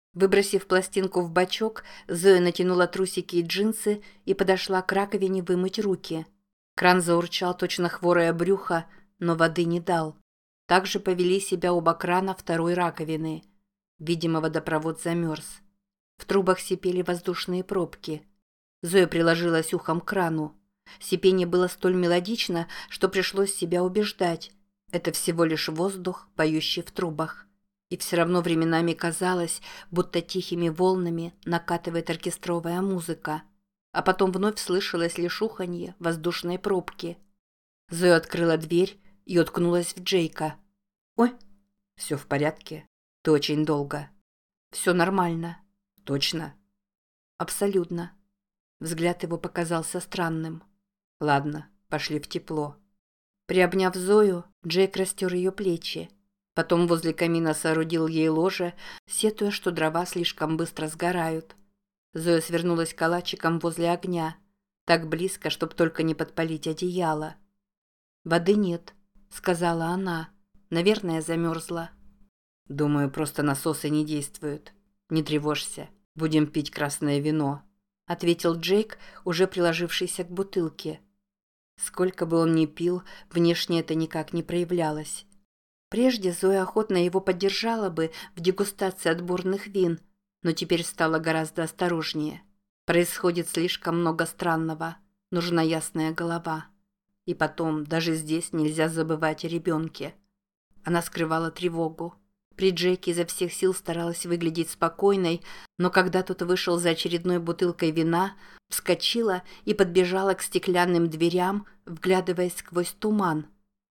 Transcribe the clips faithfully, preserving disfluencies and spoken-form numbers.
Выбросив пластинку в бачок, Зоя натянула трусики и джинсы и подошла к раковине вымыть руки. Кран заурчал точно хворое брюхо, но воды не дал. Так же повели себя оба крана второй раковины. Видимо, водопровод замерз. В трубах сипели воздушные пробки. Зоя приложилась ухом к крану. Сипение было столь мелодично, что пришлось себя убеждать. Это всего лишь воздух, поющий в трубах. И все равно временами казалось, будто тихими волнами накатывает оркестровая музыка. А потом вновь слышалось лишь уханье воздушной пробки. Зоя открыла дверь и уткнулась в Джейка. «Ой, все в порядке? Ты очень долго». «Все нормально». «Точно?» «Абсолютно». Взгляд его показался странным. «Ладно, пошли в тепло». Приобняв Зою, Джейк растер ее плечи. Потом возле камина соорудил ей ложе, сетуя, что дрова слишком быстро сгорают. Зоя свернулась калачиком возле огня, так близко, чтоб только не подпалить одеяло. «Воды нет», — сказала она. «Наверное, замерзла». «Думаю, просто насосы не действуют. Не тревожься, будем пить красное вино», — ответил Джейк, уже приложившийся к бутылке. Сколько бы он ни пил, внешне это никак не проявлялось. Прежде Зоя охотно его поддержала бы в дегустации отборных вин, но теперь стала гораздо осторожнее. Происходит слишком много странного, нужна ясная голова. И потом, даже здесь нельзя забывать о ребенке. Она скрывала тревогу. При Джеке изо всех сил старалась выглядеть спокойной, но когда тот вышел за очередной бутылкой вина, вскочила и подбежала к стеклянным дверям, вглядываясь сквозь туман.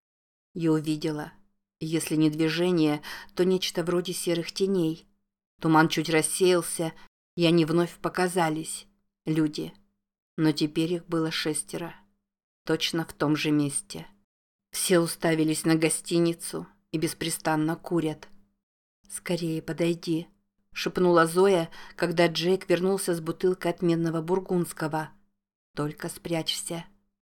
И увидела, если не движение, то нечто вроде серых теней. Туман чуть рассеялся, и они вновь показались. Люди. Но теперь их было шестеро. Точно в том же месте. Все уставились на гостиницу и беспрестанно курят. «Скорее подойди», — шепнула Зоя, когда Джейк вернулся с бутылкой отменного бургундского. «Только спрячься».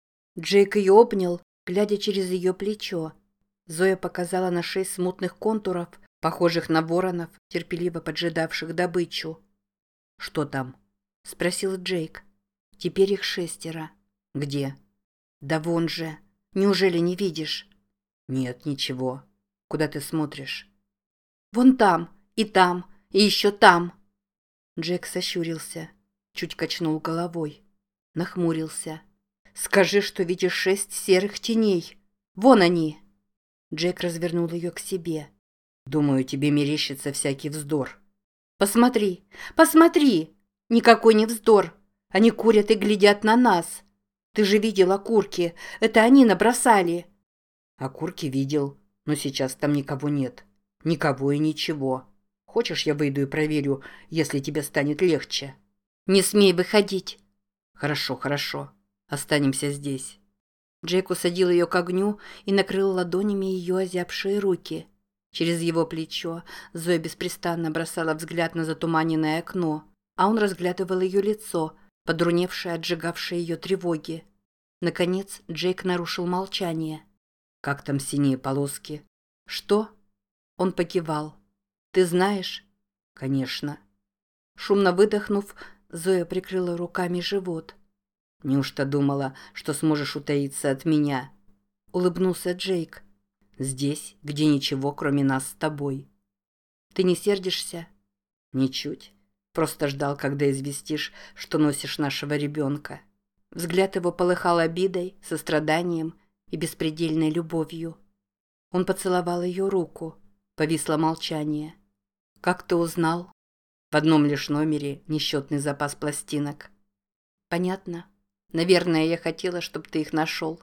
Джейк ее обнял, глядя через ее плечо. Зоя показала на шесть смутных контуров, похожих на воронов, терпеливо поджидавших добычу. «Что там?» — спросил Джейк. «Теперь их шестеро». «Где?» «Да вон же. Неужели не видишь?» «Нет, ничего. Куда ты смотришь?» «Вон там, и там, и еще там». Джек сощурился, чуть качнул головой, нахмурился. «Скажи, что видишь шесть серых теней. Вон они!» Джек развернул ее к себе. «Думаю, тебе мерещится всякий вздор». «Посмотри, посмотри! Никакой не вздор. Они курят и глядят на нас. Ты же видел окурки. Это они набросали». «Окурки видел, но сейчас там никого нет. Никого и ничего. Хочешь, я выйду и проверю, если тебе станет легче?» «Не смей выходить». «Хорошо, хорошо. Останемся здесь». Джейк усадил ее к огню и накрыл ладонями ее озябшие руки. Через его плечо Зоя беспрестанно бросала взгляд на затуманенное окно, а он разглядывал ее лицо, подруневшее, отжигавшее ее тревоги. Наконец Джейк нарушил молчание. «Как там синие полоски?» «Что?» Он покивал. «Ты знаешь?» «Конечно». Шумно выдохнув, Зоя прикрыла руками живот. «Неужто думала, что сможешь утаиться от меня?» Улыбнулся Джейк. «Здесь, где ничего, кроме нас с тобой». «Ты не сердишься?» «Ничуть. Просто ждал, когда известишь, что носишь нашего ребенка». Взгляд его полыхал обидой, состраданием и беспредельной любовью. Он поцеловал ее руку. Повисло молчание. «Как ты узнал?» «В одном лишь номере несчетный запас пластинок». «Понятно. Наверное, я хотела, чтобы ты их нашел.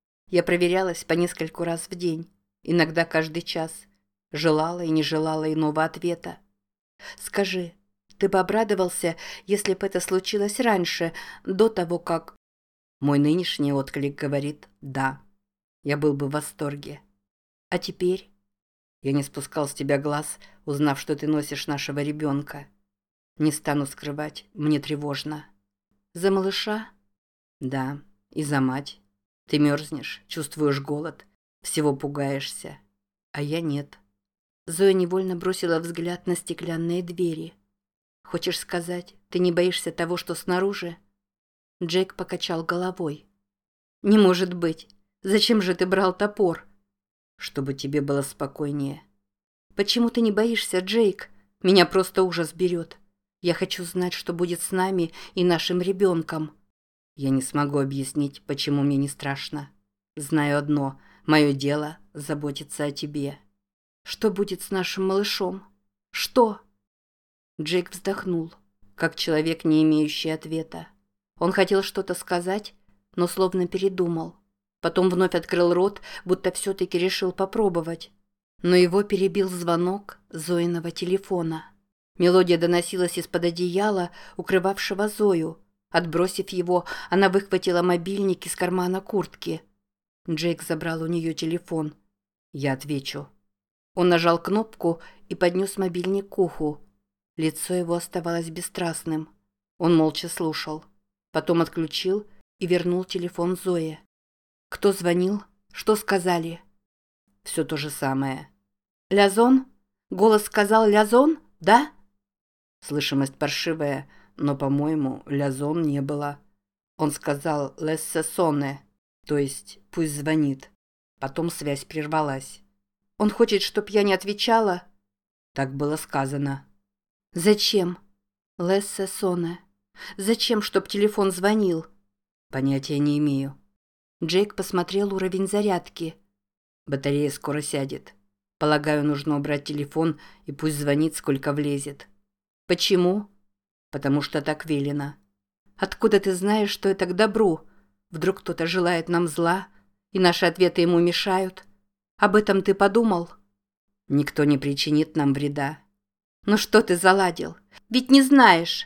Я проверялась по нескольку раз в день, иногда каждый час. Желала и не желала иного ответа. Скажи, ты бы обрадовался, если бы это случилось раньше, до того, как...» Мой нынешний отклик говорит «да». Я был бы в восторге. «А теперь?» Я не спускал с тебя глаз, узнав, что ты носишь нашего ребенка. Не стану скрывать, мне тревожно». «За малыша?» «Да, и за мать. Ты мерзнешь, чувствуешь голод, всего пугаешься. А я нет». Зоя невольно бросила взгляд на стеклянные двери. Хочешь сказать, ты не боишься того, что снаружи?» Джейк покачал головой. «Не может быть. Зачем же ты брал топор?» «Чтобы тебе было спокойнее». «Почему ты не боишься, Джейк? Меня просто ужас берет. Я хочу знать, что будет с нами и нашим ребенком». «Я не смогу объяснить, почему мне не страшно. Знаю одно – мое дело – заботиться о тебе». «Что будет с нашим малышом? Что?» Джейк вздохнул, как человек, не имеющий ответа. Он хотел что-то сказать, но словно передумал. Потом вновь открыл рот, будто все-таки решил попробовать. Но его перебил звонок Зоиного телефона. Мелодия доносилась из-под одеяла, укрывавшего Зою. Отбросив его, она выхватила мобильник из кармана куртки. Джейк забрал у нее телефон. «Я отвечу». Он нажал кнопку и поднес мобильник к уху. Лицо его оставалось бесстрастным. Он молча слушал. Потом отключил и вернул телефон Зое. «Кто звонил? Что сказали?» «Все то же самое». «Лязон? Голос сказал Лязон, да?» Слышимость паршивая, но, по-моему, Лязон не было. Он сказал «Лессе соне», то есть «пусть звонит». Потом связь прервалась. «Он хочет, чтоб я не отвечала?» Так было сказано. «Зачем?» «Лессе соне». «Зачем, чтоб телефон звонил?» «Понятия не имею». Джейк посмотрел уровень зарядки. «Батарея скоро сядет. Полагаю, нужно убрать телефон и пусть звонит, сколько влезет». «Почему?» «Потому что так велено». «Откуда ты знаешь, что это к добру? Вдруг кто-то желает нам зла, и наши ответы ему мешают? Об этом ты подумал?» «Никто не причинит нам вреда». «Ну что ты заладил? Ведь не знаешь!»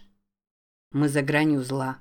«Мы за гранью зла».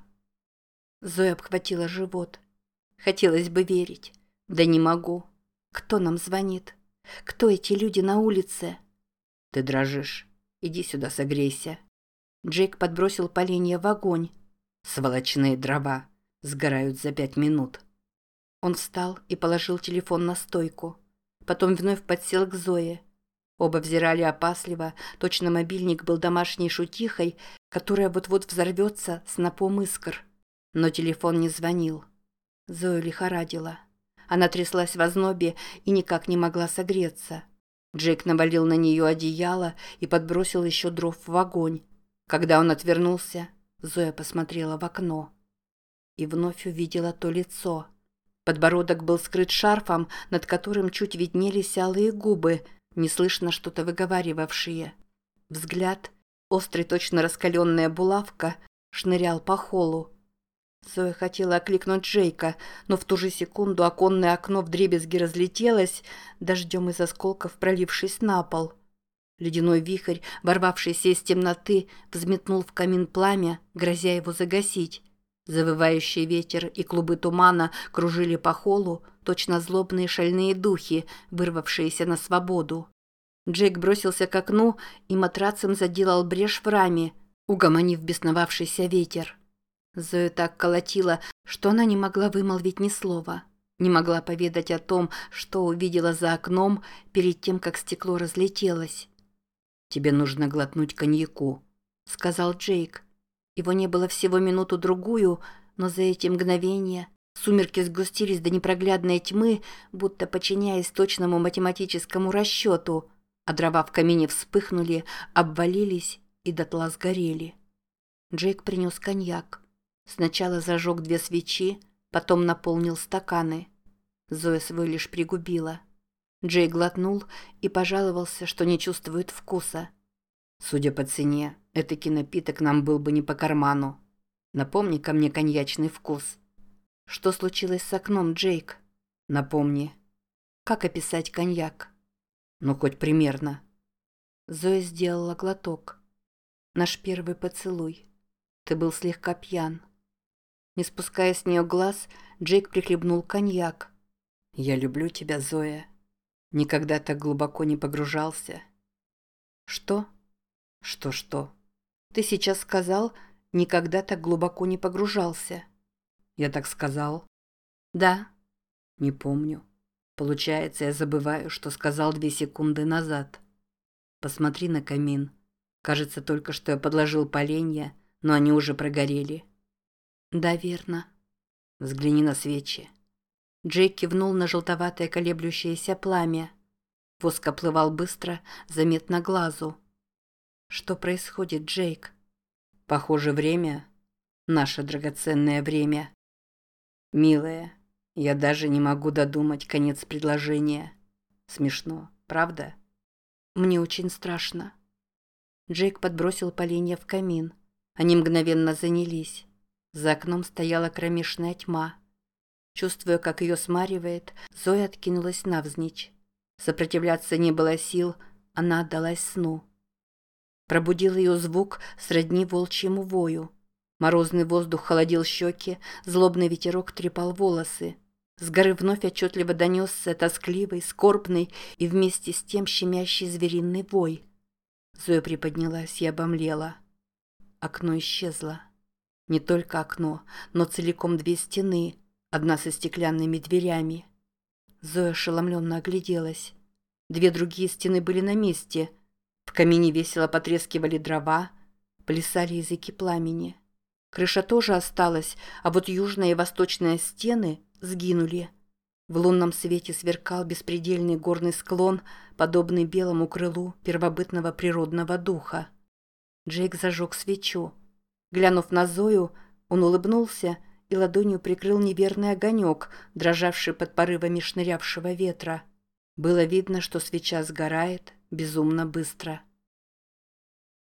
Зоя обхватила живот. Хотелось бы верить. Да не могу. Кто нам звонит? Кто эти люди на улице? «Ты дрожишь. Иди сюда, согрейся». Джейк подбросил поленья в огонь. «Сволочные дрова. Сгорают за пять минут». Он встал и положил телефон на стойку. Потом вновь подсел к Зое. Оба взирали опасливо, точно мобильник был домашней шутихой, которая вот-вот взорвется снопом искр. Но телефон не звонил. Зою лихорадила. Она тряслась в ознобе и никак не могла согреться. Джейк навалил на нее одеяло и подбросил еще дров в огонь. Когда он отвернулся, Зоя посмотрела в окно. И вновь увидела то лицо. Подбородок был скрыт шарфом, над которым чуть виднелись алые губы, неслышно что-то выговаривавшие. Взгляд, острый, точно раскаленная булавка, шнырял по холлу. Зоя хотела окликнуть Джейка, но в ту же секунду оконное окно вдребезги разлетелось, дождем из осколков пролившись на пол. Ледяной вихрь, ворвавшийся из темноты, взметнул в камин пламя, грозя его загасить. Завывающий ветер и клубы тумана кружили по холлу, точно злобные шальные духи, вырвавшиеся на свободу. Джейк бросился к окну и матрацем заделал брешь в раме, угомонив бесновавшийся ветер. Зою так колотила, что она не могла вымолвить ни слова, не могла поведать о том, что увидела за окном перед тем, как стекло разлетелось. «Тебе нужно глотнуть коньяку», — сказал Джейк. Его не было всего минуту-другую, но за эти мгновения сумерки сгустились до непроглядной тьмы, будто подчиняясь точному математическому расчету, а дрова в камине вспыхнули, обвалились и дотла сгорели. Джейк принес коньяк. Сначала зажег две свечи, потом наполнил стаканы. Зоя свой лишь пригубила. Джейк глотнул и пожаловался, что не чувствует вкуса. «Судя по цене, этакий напиток нам был бы не по карману. Напомни-ка мне коньячный вкус». «Что случилось с окном, Джейк?» «Напомни». «Как описать коньяк?» «Ну, хоть примерно». Зоя сделала глоток. «Наш первый поцелуй. Ты был слегка пьян». Не спуская с нее глаз, Джейк прихлебнул коньяк. «Я люблю тебя, Зоя. Никогда так глубоко не погружался». «Что?» «Что-что?» «Ты сейчас сказал, никогда так глубоко не погружался». «Я так сказал?» «Да». «Не помню. Получается, я забываю, что сказал две секунды назад. Посмотри на камин. Кажется, только что я подложил поленья, но они уже прогорели. Да, верно. Взгляни на свечи. Джейк кивнул на желтоватое колеблющееся пламя. Воск оплывал быстро, заметно глазу. Что происходит, Джейк? Похоже, время. Наше драгоценное время. Милая, я даже не могу додумать конец предложения. Смешно, правда? Мне очень страшно. Джейк подбросил поленья в камин. Они мгновенно занялись. За окном стояла кромешная тьма. Чувствуя, как ее смаривает, Зоя откинулась навзничь. Сопротивляться не было сил, она отдалась сну. Пробудил ее звук сродни волчьему вою. Морозный воздух холодил щеки, злобный ветерок трепал волосы. С горы вновь отчетливо донесся тоскливый, скорбный и вместе с тем щемящий звериный вой. Зоя приподнялась и обомлела. Окно исчезло. Не только окно, но целиком две стены, одна со стеклянными дверями. Зоя ошеломленно огляделась. Две другие стены были на месте. В камине весело потрескивали дрова, плясали языки пламени. Крыша тоже осталась, а вот южная и восточная стены сгинули. В лунном свете сверкал беспредельный горный склон, подобный белому крылу первобытного природного духа. Джейк зажег свечу. Глянув на Зою, он улыбнулся и ладонью прикрыл неверный огонек, дрожавший под порывами шнырявшего ветра. Было видно, что свеча сгорает безумно быстро.